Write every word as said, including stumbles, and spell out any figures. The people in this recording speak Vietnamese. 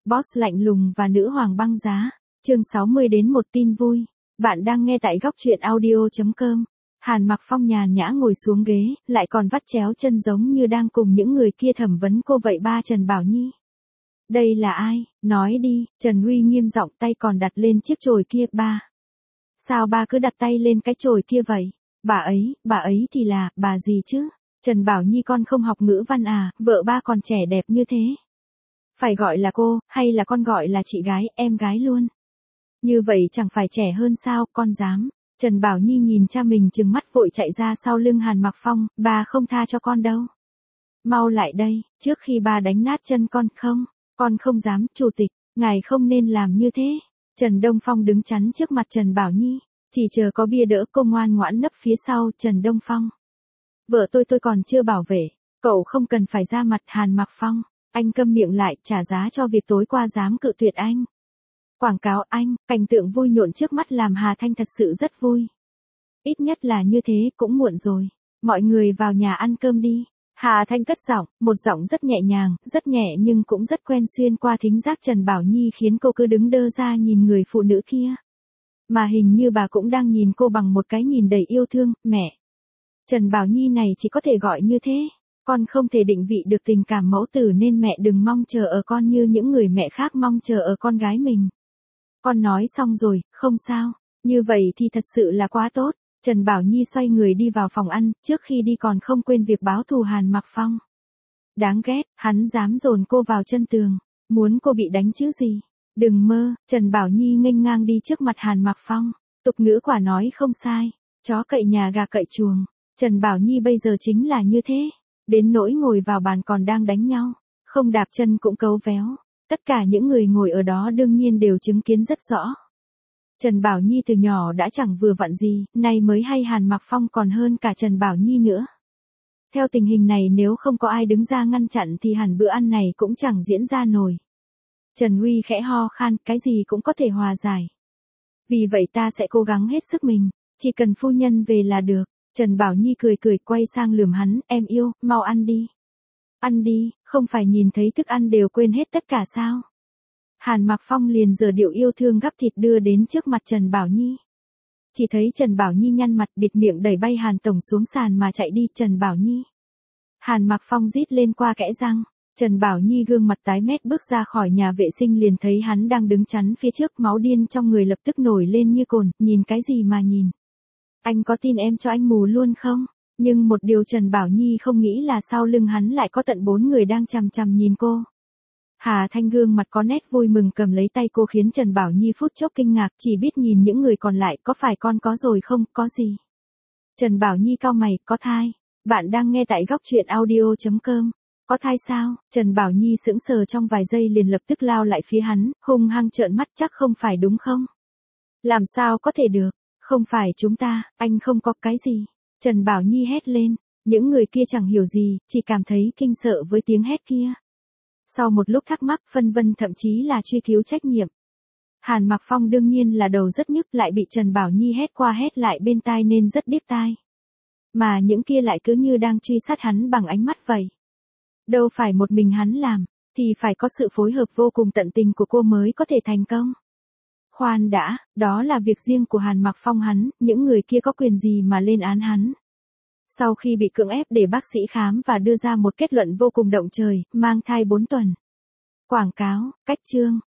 Boss lạnh lùng và nữ hoàng băng giá. Chương sáu mươi đến một tin vui. Bạn đang nghe tại góc truyện audio chấm com. Hàn Mặc Phong nhàn nhã ngồi xuống ghế, lại còn vắt chéo chân giống như đang cùng những người kia thẩm vấn cô vậy ba Trần Bảo Nhi. Đây là ai, nói đi, Trần Huy nghiêm giọng, tay còn đặt lên chiếc chổi kia. Ba. Sao ba cứ đặt tay lên cái chổi kia vậy? Bà ấy, bà ấy thì là, bà gì chứ? Trần Bảo Nhi con không học ngữ văn à, vợ ba còn trẻ đẹp như thế. Phải gọi là cô, hay là con gọi là chị gái, em gái luôn. Như vậy chẳng phải trẻ hơn sao, con dám. Trần Bảo Nhi nhìn cha mình trừng mắt vội chạy ra sau lưng Hàn Mặc Phong, ba không tha cho con đâu. Mau lại đây, trước khi ba đánh nát chân con. Không, con không dám, chủ tịch, ngài không nên làm như thế. Trần Đông Phong đứng chắn trước mặt Trần Bảo Nhi, chỉ chờ có bia đỡ cô ngoan ngoãn nấp phía sau. Trần Đông Phong. Vợ tôi tôi còn chưa bảo vệ, cậu không cần phải ra mặt. Hàn Mặc Phong, anh câm miệng lại, trả giá cho việc tối qua dám cự tuyệt anh. Quảng cáo anh, cảnh tượng vui nhộn trước mắt làm Hà Thanh thật sự rất vui. Ít nhất là như thế, cũng muộn rồi. Mọi người vào nhà ăn cơm đi. Hà Thanh cất giọng, một giọng rất nhẹ nhàng, rất nhẹ nhưng cũng rất quen xuyên qua thính giác Trần Bảo Nhi khiến cô cứ đứng đơ ra nhìn người phụ nữ kia. Mà hình như bà cũng đang nhìn cô bằng một cái nhìn đầy yêu thương. Mẹ. Trần Bảo Nhi này chỉ có thể gọi như thế. Con không thể định vị được tình cảm mẫu tử nên mẹ đừng mong chờ ở con như những người mẹ khác mong chờ ở con gái mình. Con nói xong rồi, không sao. Như vậy thì thật sự là quá tốt. Trần Bảo Nhi xoay người đi vào phòng ăn, trước khi đi còn không quên việc báo thù Hàn Mặc Phong. Đáng ghét, hắn dám dồn cô vào chân tường. Muốn cô bị đánh chứ gì. Đừng mơ. Trần Bảo Nhi nghênh ngang đi trước mặt Hàn Mặc Phong. Tục ngữ quả nói không sai. Chó cậy nhà gà cậy chuồng. Trần Bảo Nhi bây giờ chính là như thế. Đến nỗi ngồi vào bàn còn đang đánh nhau. Không đạp chân cũng cấu véo. Tất cả những người ngồi ở đó đương nhiên đều chứng kiến rất rõ. Trần Bảo Nhi từ nhỏ đã chẳng vừa vặn gì, nay mới hay Hàn Mặc Phong còn hơn cả Trần Bảo Nhi nữa. Theo tình hình này nếu không có ai đứng ra ngăn chặn thì hẳn bữa ăn này cũng chẳng diễn ra nổi. Trần Huy khẽ ho khan, cái gì cũng có thể hòa giải. Vì vậy ta sẽ cố gắng hết sức mình, chỉ cần phu nhân về là được. Trần Bảo Nhi cười cười quay sang lườm hắn, em yêu, mau ăn đi. Ăn đi, không phải nhìn thấy thức ăn đều quên hết tất cả sao? Hàn Mặc Phong liền giở điệu yêu thương gắp thịt đưa đến trước mặt Trần Bảo Nhi. Chỉ thấy Trần Bảo Nhi nhăn mặt bịt miệng đẩy bay Hàn Tổng xuống sàn mà chạy đi. Trần Bảo Nhi. Hàn Mặc Phong rít lên qua kẽ răng. Trần Bảo Nhi gương mặt tái mét bước ra khỏi nhà vệ sinh liền thấy hắn đang đứng chắn phía trước, máu điên trong người lập tức nổi lên như cồn, nhìn cái gì mà nhìn. Anh có tin em cho anh mù luôn không? Nhưng một điều Trần Bảo Nhi không nghĩ là sau lưng hắn lại có tận bốn người đang chằm chằm nhìn cô. Hà Thanh gương mặt có nét vui mừng cầm lấy tay cô khiến Trần Bảo Nhi phút chốc kinh ngạc, chỉ biết nhìn những người còn lại. Có phải con có rồi không, có gì? Trần Bảo Nhi cau mày, có thai. Bạn đang nghe tại góc truyện audio chấm com. Có thai sao? Trần Bảo Nhi sững sờ trong vài giây liền lập tức lao lại phía hắn, hung hăng trợn mắt, chắc không phải đúng không? Làm sao có thể được? Không phải chúng ta, anh không có cái gì. Trần Bảo Nhi hét lên, những người kia chẳng hiểu gì, chỉ cảm thấy kinh sợ với tiếng hét kia. Sau một lúc thắc mắc, phân vân thậm chí là truy cứu trách nhiệm. Hàn Mặc Phong đương nhiên là đầu rất nhức, lại bị Trần Bảo Nhi hét qua hét lại bên tai nên rất điếc tai. Mà những kia lại cứ như đang truy sát hắn bằng ánh mắt vậy. Đâu phải một mình hắn làm, thì phải có sự phối hợp vô cùng tận tình của cô mới có thể thành công. Khoan đã, đó là việc riêng của Hàn Mặc Phong hắn, những người kia có quyền gì mà lên án hắn. Sau khi bị cưỡng ép để bác sĩ khám và đưa ra một kết luận vô cùng động trời, mang thai bốn tuần. Quảng cáo, cách chương,